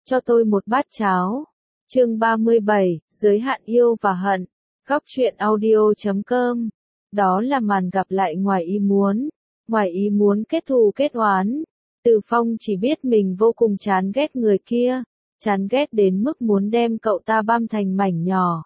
cho tôi một bát cháo. Chương 37, giới hạn yêu và hận. Góc truyện audio.com. Đó là màn gặp lại ngoài ý muốn kết thù kết oán. Từ Phong chỉ biết mình vô cùng chán ghét người kia, chán ghét đến mức muốn đem cậu ta băm thành mảnh nhỏ.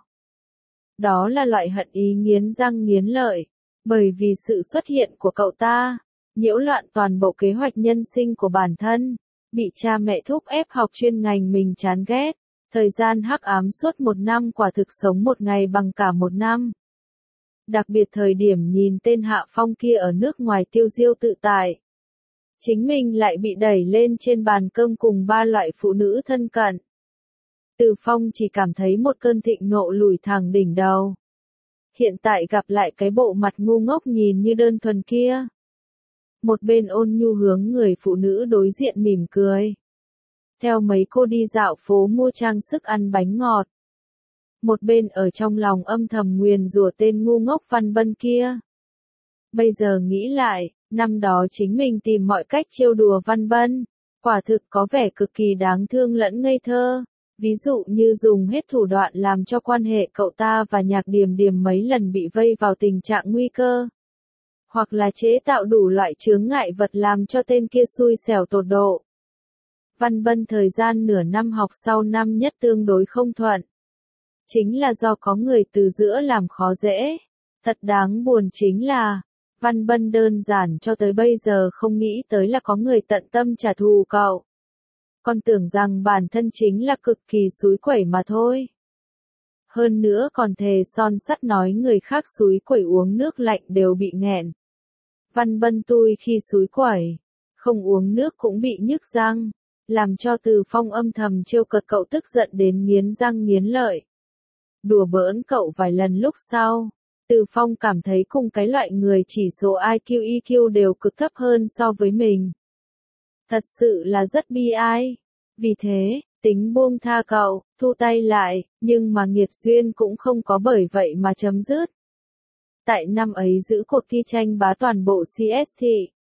Đó là loại hận ý nghiến răng nghiến lợi, bởi vì sự xuất hiện của cậu ta, nhiễu loạn toàn bộ kế hoạch nhân sinh của bản thân, bị cha mẹ thúc ép học chuyên ngành mình chán ghét, thời gian hắc ám suốt 1 năm quả thực sống một ngày bằng cả 1 năm. Đặc biệt thời điểm nhìn tên Hạ Phong kia ở nước ngoài tiêu diêu tự tại. Chính mình lại bị đẩy lên trên bàn cơm cùng 3 loại phụ nữ thân cận. Từ Phong chỉ cảm thấy một cơn thịnh nộ lùi thẳng đỉnh đầu. Hiện tại gặp lại cái bộ mặt ngu ngốc nhìn như đơn thuần kia. Một bên ôn nhu hướng người phụ nữ đối diện mỉm cười. Theo mấy cô đi dạo phố mua trang sức ăn bánh ngọt. Một bên ở trong lòng âm thầm nguyền rủa tên ngu ngốc Văn Bân kia. Bây giờ nghĩ lại, năm đó chính mình tìm mọi cách trêu đùa Văn Bân, quả thực có vẻ cực kỳ đáng thương lẫn ngây thơ. Ví dụ như dùng hết thủ đoạn làm cho quan hệ cậu ta và Nhạc Điềm Điềm mấy lần bị vây vào tình trạng nguy cơ. Hoặc là chế tạo đủ loại chướng ngại vật làm cho tên kia xui xẻo tột độ. Văn Bân thời gian nửa năm học sau năm nhất tương đối không thuận. Chính là do có người từ giữa làm khó dễ. Thật đáng buồn chính là, Văn Bân đơn giản cho tới bây giờ không nghĩ tới là có người tận tâm trả thù cậu. Còn tưởng rằng bản thân chính là cực kỳ xúi quẩy mà thôi. Hơn nữa còn thề son sắt nói người khác xúi quẩy uống nước lạnh đều bị nghẹn. Văn Bân tui khi xúi quẩy, không uống nước cũng bị nhức răng, làm cho Từ Phong âm thầm trêu cợt cậu tức giận đến nghiến răng nghiến lợi. Đùa bỡn cậu vài lần lúc sau, Từ Phong cảm thấy cùng cái loại người chỉ số IQ EQ đều cực thấp hơn so với mình. Thật sự là rất bi ai. Vì thế, tính buông tha cậu, thu tay lại, nhưng mà nghiệt duyên cũng không có bởi vậy mà chấm dứt. Tại năm ấy giữ cuộc thi tranh bá toàn bộ CST.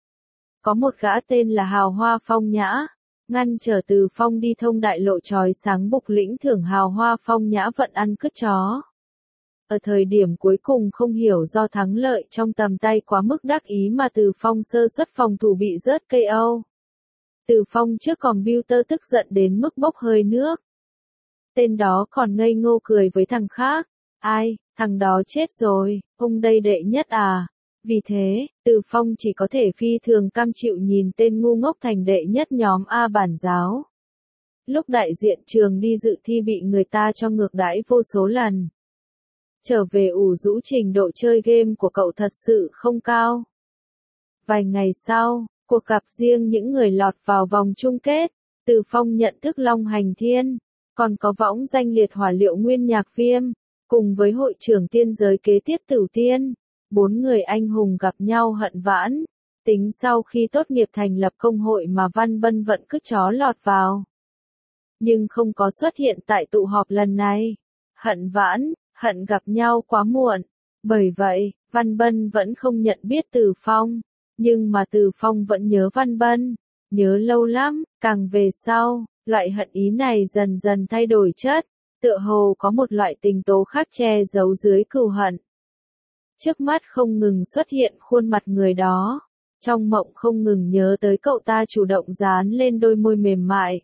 Có một gã tên là Hào Hoa Phong Nhã, ngăn trở Từ Phong đi thông đại lộ chói sáng bục lĩnh thưởng Hào Hoa Phong Nhã vận ăn cứt chó. Ở thời điểm cuối cùng không hiểu do thắng lợi trong tầm tay quá mức đắc ý mà Từ Phong sơ suất phòng thủ bị rớt KO. Từ Phong trước computer tức giận đến mức bốc hơi nước. Tên đó còn ngây ngô cười với thằng khác. Ai, thằng đó chết rồi, ông đây đệ nhất à. Vì thế, Từ Phong chỉ có thể phi thường cam chịu nhìn tên ngu ngốc thành đệ nhất nhóm A bản giáo. Lúc đại diện trường đi dự thi bị người ta cho ngược đãi vô số lần. Trở về ủ rũ trình độ chơi game của cậu thật sự không cao. Vài ngày sau, cuộc gặp riêng những người lọt vào vòng chung kết, Từ Phong nhận thức Long Hành Thiên, còn có võng danh liệt hỏa liệu nguyên nhạc viêm, cùng với hội trưởng tiên giới kế tiếp Tử Tiên, 4 người anh hùng gặp nhau hận vãn, tính sau khi tốt nghiệp thành lập công hội mà Văn Bân vận cứt chó lọt vào. Nhưng không có xuất hiện tại tụ họp lần này. Hận vãn, hận gặp nhau quá muộn. Bởi vậy, Văn Bân vẫn không nhận biết Từ Phong. Nhưng mà Từ Phong vẫn nhớ Văn Bân, nhớ lâu lắm, càng về sau, loại hận ý này dần dần thay đổi chất, tựa hồ có một loại tình tố khác che giấu dưới cừu hận. Trước mắt không ngừng xuất hiện khuôn mặt người đó, trong mộng không ngừng nhớ tới cậu ta chủ động dán lên đôi môi mềm mại.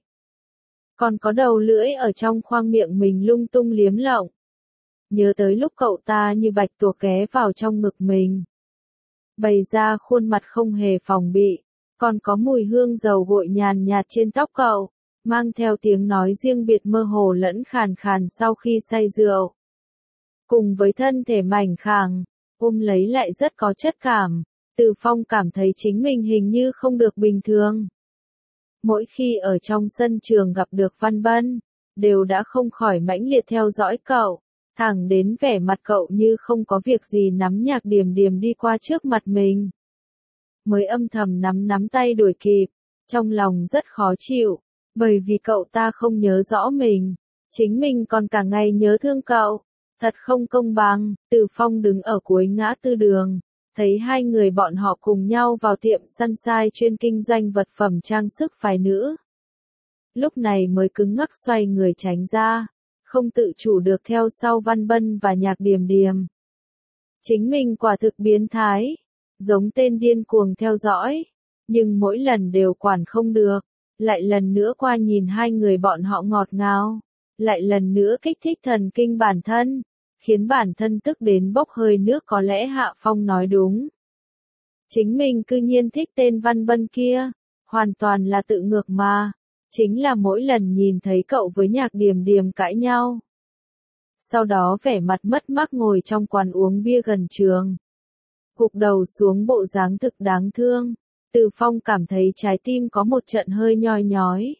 Còn có đầu lưỡi ở trong khoang miệng mình lung tung liếm lộng. Nhớ tới lúc cậu ta như bạch tuộc ghé vào trong ngực mình. Bày ra khuôn mặt không hề phòng bị, còn có mùi hương dầu gội nhàn nhạt trên tóc cậu, mang theo tiếng nói riêng biệt mơ hồ lẫn khàn khàn sau khi say rượu. Cùng với thân thể mảnh khàng, ôm lấy lại rất có chất cảm, Từ Phong cảm thấy chính mình hình như không được bình thường. Mỗi khi ở trong sân trường gặp được Văn Bân, đều đã không khỏi mãnh liệt theo dõi cậu. Thẳng đến vẻ mặt cậu như không có việc gì nắm Nhạc Điềm Điềm đi qua trước mặt mình. Mới âm thầm nắm tay đuổi kịp, trong lòng rất khó chịu, bởi vì cậu ta không nhớ rõ mình, chính mình còn cả ngày nhớ thương cậu, thật không công bằng. Từ Phong đứng ở cuối ngã tư đường, thấy hai người bọn họ cùng nhau vào tiệm Sunshine chuyên kinh doanh vật phẩm trang sức phái nữ. lúc này mới cứng ngắc xoay người tránh ra, không tự chủ được theo sau Văn Bân và Nhạc Điềm Điềm. Chính mình quả thực biến thái, giống tên điên cuồng theo dõi, nhưng mỗi lần đều quản không được, lại lần nữa qua nhìn hai người bọn họ ngọt ngào, lại lần nữa kích thích thần kinh bản thân, khiến bản thân tức đến bốc hơi nước. Có lẽ Hạ Phong nói đúng. Chính mình cư nhiên thích tên Văn Bân kia, hoàn toàn là tự ngược mà, chính là mỗi lần nhìn thấy cậu với Nhạc Điềm Điềm cãi nhau. Sau đó vẻ mặt mất mát ngồi trong quán uống bia gần trường. Gục đầu xuống bộ dáng thực đáng thương, Từ Phong cảm thấy trái tim có một trận hơi nhoi nhói.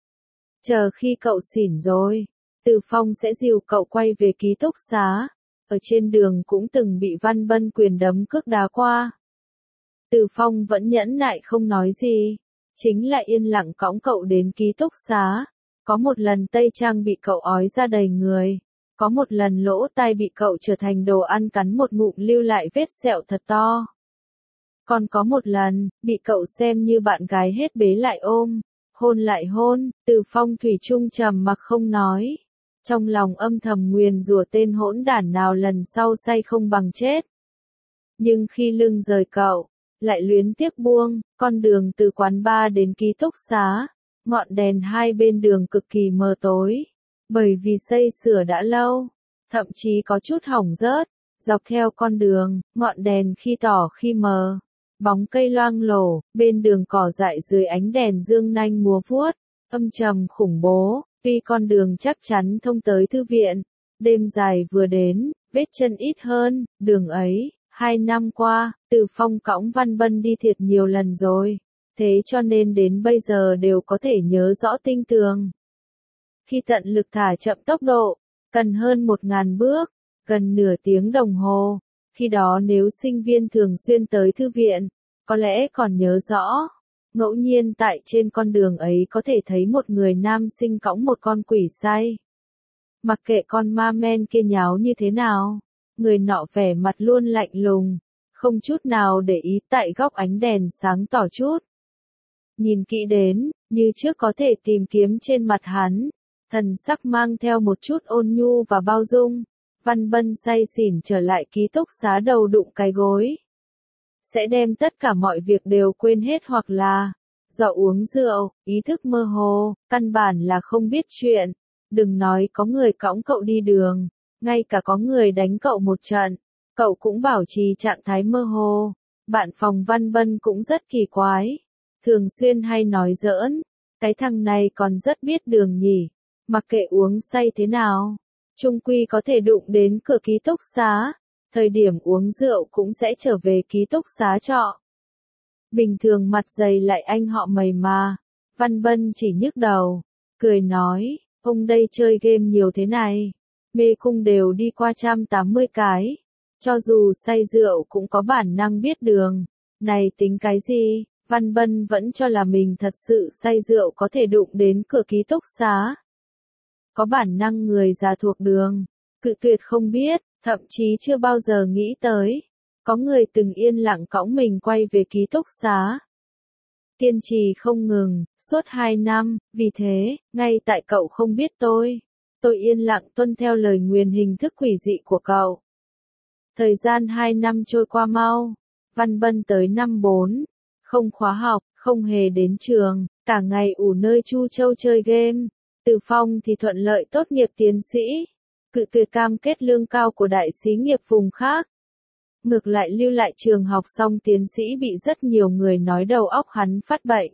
Chờ khi cậu xỉn rồi, Từ Phong sẽ dìu cậu quay về ký túc xá, ở trên đường cũng từng bị Văn Bân quyền đấm cước đá qua. Từ Phong vẫn nhẫn nại không nói gì, chính là yên lặng cõng cậu đến ký túc xá. Có một lần Tây Trang bị cậu ói ra đầy người, có một lần lỗ tai bị cậu trở thành đồ ăn cắn một ngụm lưu lại vết sẹo thật to. Còn có một lần, bị cậu xem như bạn gái hết bế lại ôm, hôn lại hôn. Từ Phong thủy chung trầm mặc không nói, trong lòng âm thầm nguyền rủa tên hỗn đản nào lần sau say không bằng chết. Nhưng khi lưng rời cậu, lại luyến tiếc buông. Con đường từ quán bar đến ký túc xá, ngọn đèn hai bên đường cực kỳ mờ tối, bởi vì xây sửa đã lâu, thậm chí có chút hỏng rớt. Dọc theo con đường, ngọn đèn khi tỏ khi mờ, bóng cây loang lổ, bên đường cỏ dại dưới ánh đèn dương nanh múa vuốt, âm trầm khủng bố. Tuy con đường chắc chắn thông tới thư viện, đêm dài vừa đến, vết chân ít hơn. Đường ấy, 2 năm qua, Từ Phong cõng Văn Bân đi thiệt nhiều lần rồi, thế cho nên đến bây giờ đều có thể nhớ rõ tinh tường. Khi tận lực thả chậm tốc độ, cần hơn 1000 bước, gần nửa tiếng đồng hồ. Khi đó nếu sinh viên thường xuyên tới thư viện, có lẽ còn nhớ rõ. Ngẫu nhiên tại trên con đường ấy có thể thấy một người nam sinh cõng một con quỷ say. Mặc kệ con ma men kia nháo như thế nào, người nọ vẻ mặt luôn lạnh lùng, không chút nào để ý tại góc ánh đèn sáng tỏ chút. Nhìn kỹ đến, như trước có thể tìm kiếm trên mặt hắn, thần sắc mang theo một chút ôn nhu và bao dung. Văn Bân say xỉn trở lại ký túc xá đầu đụng cái gối. Sẽ đem tất cả mọi việc đều quên hết, hoặc là do uống rượu, ý thức mơ hồ, căn bản là không biết chuyện. Đừng nói có người cõng cậu đi đường, ngay cả có người đánh cậu một trận, cậu cũng bảo trì trạng thái mơ hồ. Bạn phòng Văn Bân cũng rất kỳ quái, thường xuyên hay nói giỡn, cái thằng này còn rất biết đường nhỉ, mặc kệ uống say thế nào, chung quy có thể đụng đến cửa ký túc xá, thời điểm uống rượu cũng sẽ trở về ký túc xá trọ. Bình thường mặt dày lại anh họ mày mà. Văn Bân chỉ nhức đầu, cười nói, ông đây chơi game nhiều thế này, mê cung đều đi qua 180 cái, cho dù say rượu cũng có bản năng biết đường, này tính cái gì? Văn Bân vẫn cho là mình thật sự say rượu có thể đụng đến cửa ký túc xá. Có bản năng người già thuộc đường, cự tuyệt không biết, thậm chí chưa bao giờ nghĩ tới. Có người từng yên lặng cõng mình quay về ký túc xá. Kiên trì không ngừng, suốt 2 năm, vì thế, ngay tại cậu không biết tôi yên lặng tuân theo lời nguyền hình thức quỷ dị của cậu. Thời gian 2 năm trôi qua mau, Văn Bân tới năm 4, không khóa học, không hề đến trường, cả ngày ủ nơi Chu Châu chơi game. Từ Phong thì thuận lợi tốt nghiệp tiến sĩ, cự tuyệt cam kết lương cao của đại xí nghiệp vùng khác. Ngược lại lưu lại trường học xong tiến sĩ bị rất nhiều người nói đầu óc hắn phát bệnh.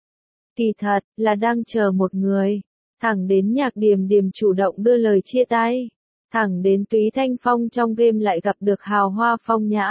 Kỳ thật, là đang chờ một người. Thẳng đến Nhạc Điềm Điềm chủ động đưa lời chia tay. Thẳng đến Túy Thanh Phong trong game lại gặp được hào hoa phong nhã.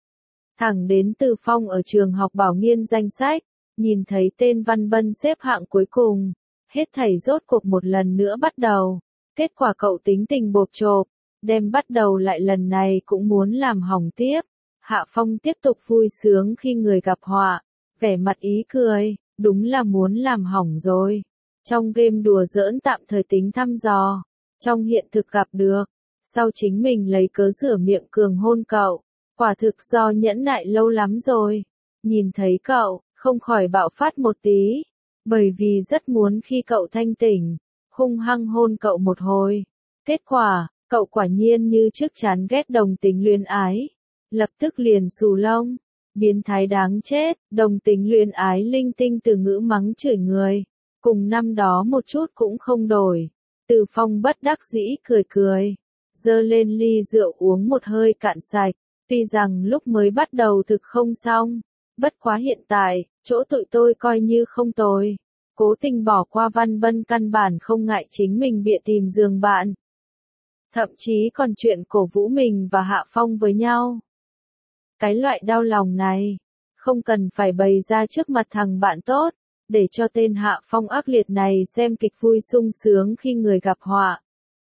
Thẳng đến Từ Phong ở trường học bảo nghiên danh sách, nhìn thấy tên Văn Bân xếp hạng cuối cùng. Hết thảy rốt cuộc một lần nữa bắt đầu. Kết quả cậu tính tình bộp chộp, đem bắt đầu lại lần này cũng muốn làm hỏng tiếp. Hạ Phong tiếp tục vui sướng khi người gặp họa, vẻ mặt ý cười, đúng là muốn làm hỏng rồi. Trong game đùa giỡn tạm thời tính thăm dò, trong hiện thực gặp được, sau chính mình lấy cớ rửa miệng cường hôn cậu, quả thực do nhẫn nại lâu lắm rồi. Nhìn thấy cậu, không khỏi bạo phát một tí, Bởi vì rất muốn khi cậu thanh tỉnh, hung hăng hôn cậu một hồi. Kết quả, cậu quả nhiên như trước chán ghét đồng tính luyến ái. Lập tức liền xù lông. Biến thái đáng chết, đồng tính luyến ái linh tinh từ ngữ mắng chửi người. Cùng năm đó một chút cũng không đổi. Từ Phong bất đắc dĩ cười cười. Giơ lên ly rượu uống một hơi cạn sạch. Tuy rằng lúc mới bắt đầu thực không xong. Bất quá hiện tại, chỗ tụi tôi coi như không tồi. Cố tình bỏ qua Văn Bân căn bản không ngại chính mình bịa tìm giường bạn. Thậm chí còn chuyện cổ vũ mình và Hạ Phong với nhau. Cái loại đau lòng này, không cần phải bày ra trước mặt thằng bạn tốt, để cho tên Hạ Phong ác liệt này xem kịch vui sung sướng khi người gặp họa.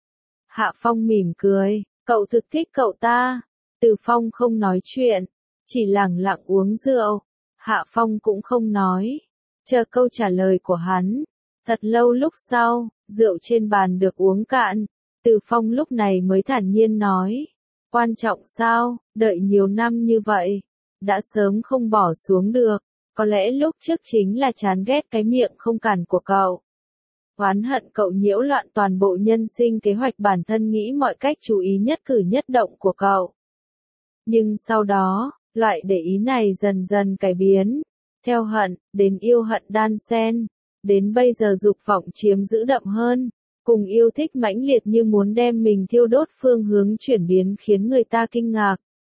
Hạ Phong mỉm cười, cậu thực thích cậu ta. Từ Phong không nói chuyện, chỉ lẳng lặng uống rượu. Hạ Phong cũng không nói, chờ câu trả lời của hắn. Thật lâu lúc sau, rượu trên bàn được uống cạn. Từ Phong lúc này mới thản nhiên nói. Quan trọng sao, đợi nhiều năm như vậy, đã sớm không bỏ xuống được. Có lẽ lúc trước chính là chán ghét cái miệng không cản của cậu. Oán hận cậu nhiễu loạn toàn bộ nhân sinh kế hoạch bản thân nghĩ mọi cách chú ý nhất cử nhất động của cậu. Nhưng sau đó, loại để ý này dần dần cải biến. Theo hận, đến yêu hận đan xen. Đến bây giờ dục vọng chiếm giữ đậm hơn. Cùng yêu thích mãnh liệt như muốn đem mình thiêu đốt phương hướng chuyển biến khiến người ta kinh ngạc.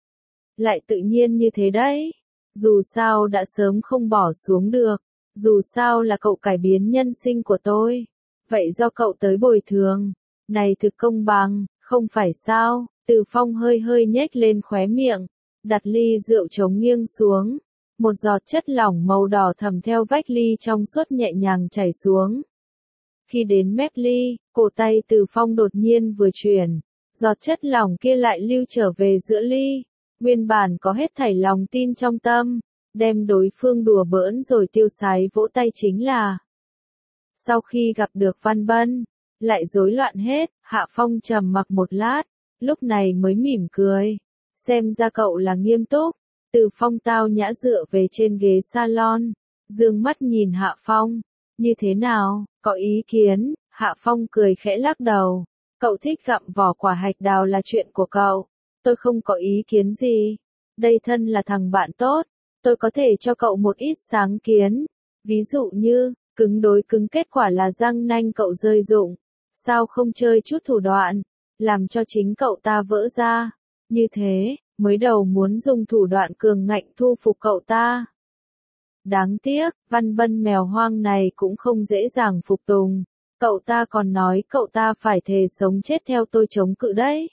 Lại tự nhiên như thế đấy. Dù sao đã sớm không bỏ xuống được. Dù sao là cậu cải biến nhân sinh của tôi. Vậy do cậu tới bồi thường. Này thực công bằng, không phải sao? Từ Phong hơi hơi nhếch lên khóe miệng. Đặt ly rượu trống nghiêng xuống. Một giọt chất lỏng màu đỏ thầm theo vách ly trong suốt nhẹ nhàng chảy xuống. Khi đến mép ly, cổ tay Từ Phong đột nhiên vừa chuyển. Giọt chất lỏng kia lại lưu trở về giữa ly. Nguyên bản có hết thảy lòng tin trong tâm. Đem đối phương đùa bỡn rồi tiêu sái vỗ tay chính là. Sau khi gặp được Văn Bân, lại rối loạn hết. Hạ Phong trầm mặc một lát, lúc này mới mỉm cười. Xem ra cậu là nghiêm túc. Từ Phong tao nhã dựa về trên ghế salon, dương mắt nhìn Hạ Phong. Như thế nào, có ý kiến? Hạ Phong cười khẽ lắc đầu. Cậu thích gặm vỏ quả hạch đào là chuyện của cậu. Tôi không có ý kiến gì. Đây thân là thằng bạn tốt. Tôi có thể cho cậu một ít sáng kiến. Ví dụ như, cứng đối cứng kết quả là răng nanh cậu rơi rụng. Sao không chơi chút thủ đoạn, làm cho chính cậu ta vỡ ra. Như thế, mới đầu muốn dùng thủ đoạn cường ngạnh thu phục cậu ta. Đáng tiếc, Văn Bân mèo hoang này cũng không dễ dàng phục tùng. Cậu ta còn nói cậu ta phải thề sống chết theo tôi chống cự đấy.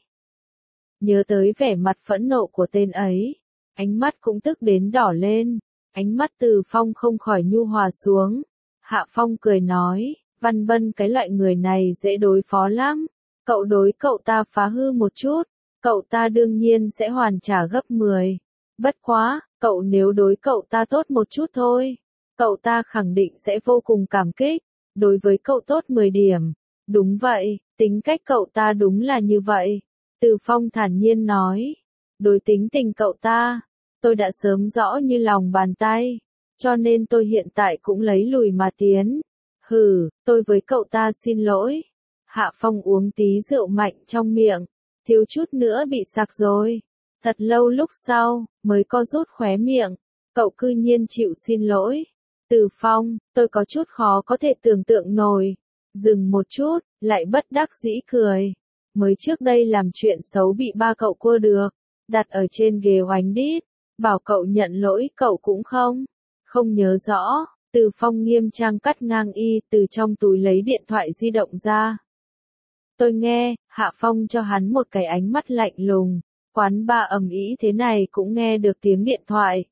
Nhớ tới vẻ mặt phẫn nộ của tên ấy, ánh mắt cũng tức đến đỏ lên. Ánh mắt Từ Phong không khỏi nhu hòa xuống. Hạ Phong cười nói, Văn Bân cái loại người này dễ đối phó lắm. Cậu đối cậu ta phá hư một chút, cậu ta đương nhiên sẽ hoàn trả gấp 10. Bất quá, cậu nếu đối cậu ta tốt một chút thôi, cậu ta khẳng định sẽ vô cùng cảm kích. Đối với cậu tốt 10 điểm. Đúng vậy, tính cách cậu ta đúng là như vậy. Từ Phong thản nhiên nói. Đối tính tình cậu ta, tôi đã sớm rõ như lòng bàn tay. Cho nên tôi hiện tại cũng lấy lùi mà tiến. Hừ, tôi với cậu ta xin lỗi. Hạ Phong uống tí rượu mạnh trong miệng. Thiếu chút nữa bị sặc rồi. Thật lâu lúc sau, mới co rút khóe miệng. Cậu cư nhiên chịu xin lỗi. Từ Phong, tôi có chút khó có thể tưởng tượng nổi. Dừng một chút, lại bất đắc dĩ cười. Mới trước đây làm chuyện xấu bị ba cậu cua được. Đặt ở trên ghế oánh đít. Bảo cậu nhận lỗi cậu cũng không nhớ rõ. Từ Phong nghiêm trang cắt ngang y từ trong túi lấy điện thoại di động ra. Tôi nghe, Hạ Phong cho hắn một cái ánh mắt lạnh lùng. Quán bar ầm ĩ thế này cũng nghe được tiếng điện thoại.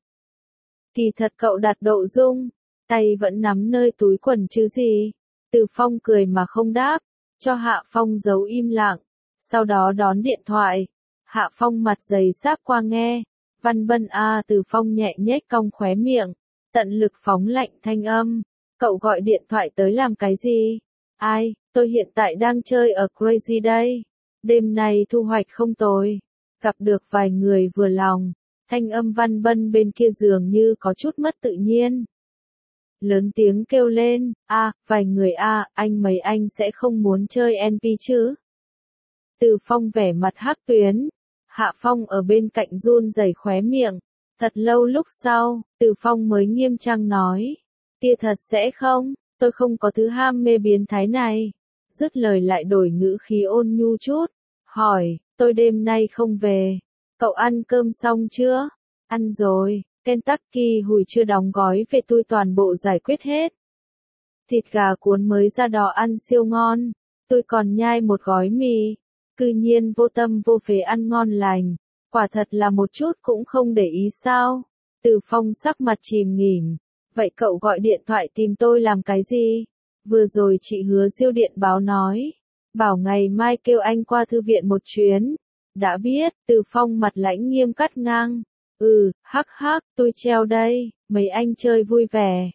Kỳ thật cậu đặt độ dung, tay vẫn nắm nơi túi quần chứ gì. Từ Phong cười mà không đáp, cho Hạ Phong giấu im lặng. Sau đó đón điện thoại. Hạ Phong mặt dày sáp qua nghe. Văn Bân a. Từ Phong nhẹ nhếch cong khóe miệng, tận lực phóng lạnh thanh âm. Cậu gọi điện thoại tới làm cái gì? Ai, tôi hiện tại đang chơi ở Crazy đây. Đêm nay thu hoạch không tồi. Gặp được vài người vừa lòng. Thanh âm Văn Bân bên kia giường như có chút mất tự nhiên. lớn tiếng kêu lên, vài người anh mấy anh sẽ không muốn chơi NP chứ? Từ Phong vẻ mặt hắc tuyến, Hạ Phong ở bên cạnh run rẩy khóe miệng, thật lâu lúc sau, Từ Phong mới nghiêm trang nói, kia thật sẽ không, tôi không có thứ ham mê biến thái này. Dứt lời lại đổi ngữ khí ôn nhu chút, hỏi, tôi đêm nay không về, cậu ăn cơm xong chưa? Ăn rồi, Kentucky hùi chưa đóng gói về tôi toàn bộ giải quyết hết. Thịt gà cuốn mới ra đò ăn siêu ngon, tôi còn nhai một gói mì, cư nhiên vô tâm vô phế ăn ngon lành, quả thật là một chút cũng không để ý sao. Từ Phong sắc mặt chìm nghỉm, vậy cậu gọi điện thoại tìm tôi làm cái gì? Vừa rồi chị Hứa Diêu điện báo nói, bảo ngày mai kêu anh qua thư viện một chuyến. Đã biết, Từ Phong mặt lãnh nghiêm cắt ngang. Hắc hắc, tôi treo đây, mấy anh chơi vui vẻ.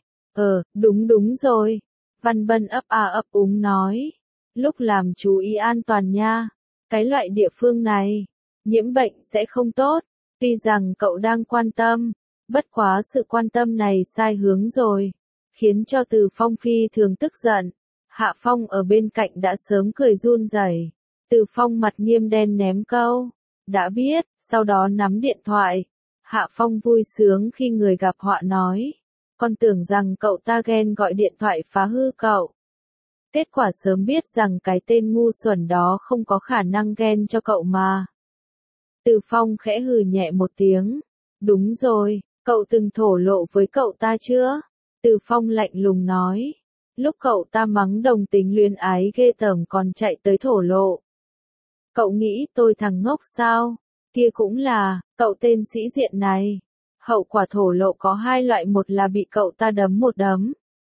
Đúng rồi. Văn Bân ấp úng nói. Lúc làm chú ý an toàn nha. Cái loại địa phương này, nhiễm bệnh sẽ không tốt. Tuy rằng cậu đang quan tâm, bất quá sự quan tâm này sai hướng rồi, khiến cho Từ Phong phi thường tức giận. Hạ Phong ở bên cạnh đã sớm cười run rẩy. Từ Phong mặt nghiêm đen ném câu, đã biết, sau đó nắm điện thoại. Hạ Phong vui sướng khi người gặp họa nói, con tưởng rằng cậu ta ghen gọi điện thoại phá hư cậu. Kết quả sớm biết rằng cái tên ngu xuẩn đó không có khả năng ghen cho cậu mà. Từ Phong khẽ hừ nhẹ một tiếng, đúng rồi, cậu từng thổ lộ với cậu ta chưa? Từ Phong lạnh lùng nói, lúc cậu ta mắng đồng tính luyến ái ghê tởm còn chạy tới thổ lộ. Cậu nghĩ tôi thằng ngốc sao? Kia cũng là, cậu tên sĩ diện này. Hậu quả thổ lộ có hai loại, một là bị cậu ta đấm một đấm.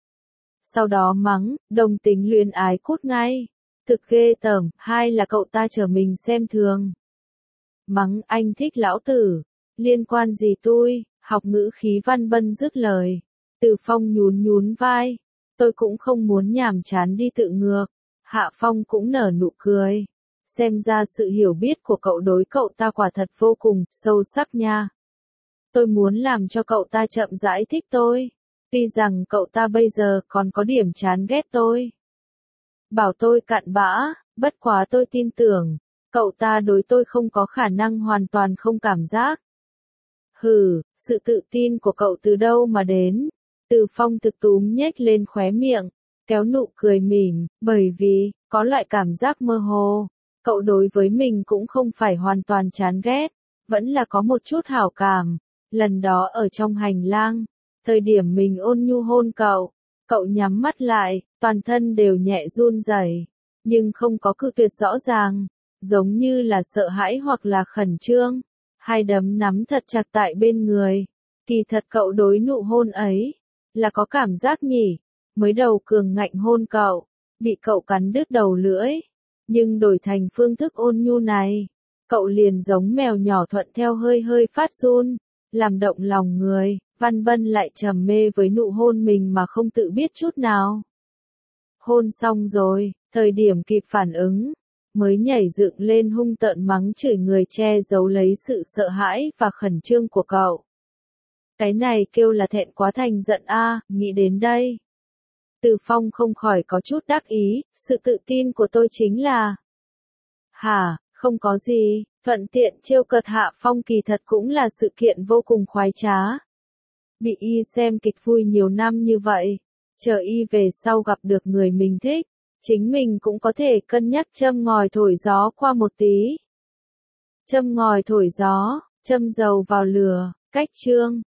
Sau đó mắng, đồng tính luyến ái cút ngay. Thực ghê tởm, hai là cậu ta trở mình xem thường. Mắng anh thích lão tử. Liên quan gì tôi, học ngữ khí Văn Bân dứt lời. Từ Phong nhún vai. Tôi cũng không muốn nhàm chán đi tự ngược. Hạ Phong cũng nở nụ cười. Xem ra sự hiểu biết của cậu đối cậu ta quả thật vô cùng sâu sắc nha. Tôi muốn làm cho cậu ta chậm rãi thích tôi. Tuy rằng cậu ta bây giờ còn có điểm chán ghét tôi. Bảo tôi cặn bã, bất quá tôi tin tưởng, cậu ta đối tôi không có khả năng hoàn toàn không cảm giác. Sự tự tin của cậu từ đâu mà đến? Từ Phong thực túm nhếch lên khóe miệng, kéo nụ cười mỉm, bởi vì, có loại cảm giác mơ hồ. Cậu đối với mình cũng không phải hoàn toàn chán ghét, vẫn là có một chút hảo cảm. Lần đó ở trong hành lang, thời điểm mình ôn nhu hôn cậu, cậu nhắm mắt lại, toàn thân đều nhẹ run rẩy, nhưng không có cự tuyệt rõ ràng, giống như là sợ hãi hoặc là khẩn trương. Hai đấm nắm thật chặt tại bên người. Kỳ thật cậu đối nụ hôn ấy, là có cảm giác nhỉ, mới đầu cường ngạnh hôn cậu, bị cậu cắn đứt đầu lưỡi. Nhưng đổi thành phương thức ôn nhu này, cậu liền giống mèo nhỏ thuận theo hơi phát run, làm động lòng người. Văn Bân lại trầm mê với nụ hôn mình mà không tự biết chút nào. Hôn xong rồi, thời điểm kịp phản ứng, mới nhảy dựng lên hung tợn mắng chửi người, che giấu lấy sự sợ hãi và khẩn trương của cậu. Cái này kêu là thẹn quá thành giận nghĩ đến đây. Từ Phong không khỏi có chút đắc ý, sự tự tin của tôi chính là... Không có gì, thuận tiện trêu cợt Hạ Phong kỳ thật cũng là sự kiện vô cùng khoái trá. Bị y xem kịch vui nhiều năm như vậy, chờ y về sau gặp được người mình thích, chính mình cũng có thể cân nhắc châm ngòi thổi gió qua một tí. Châm ngòi thổi gió, châm dầu vào lửa, cách chương.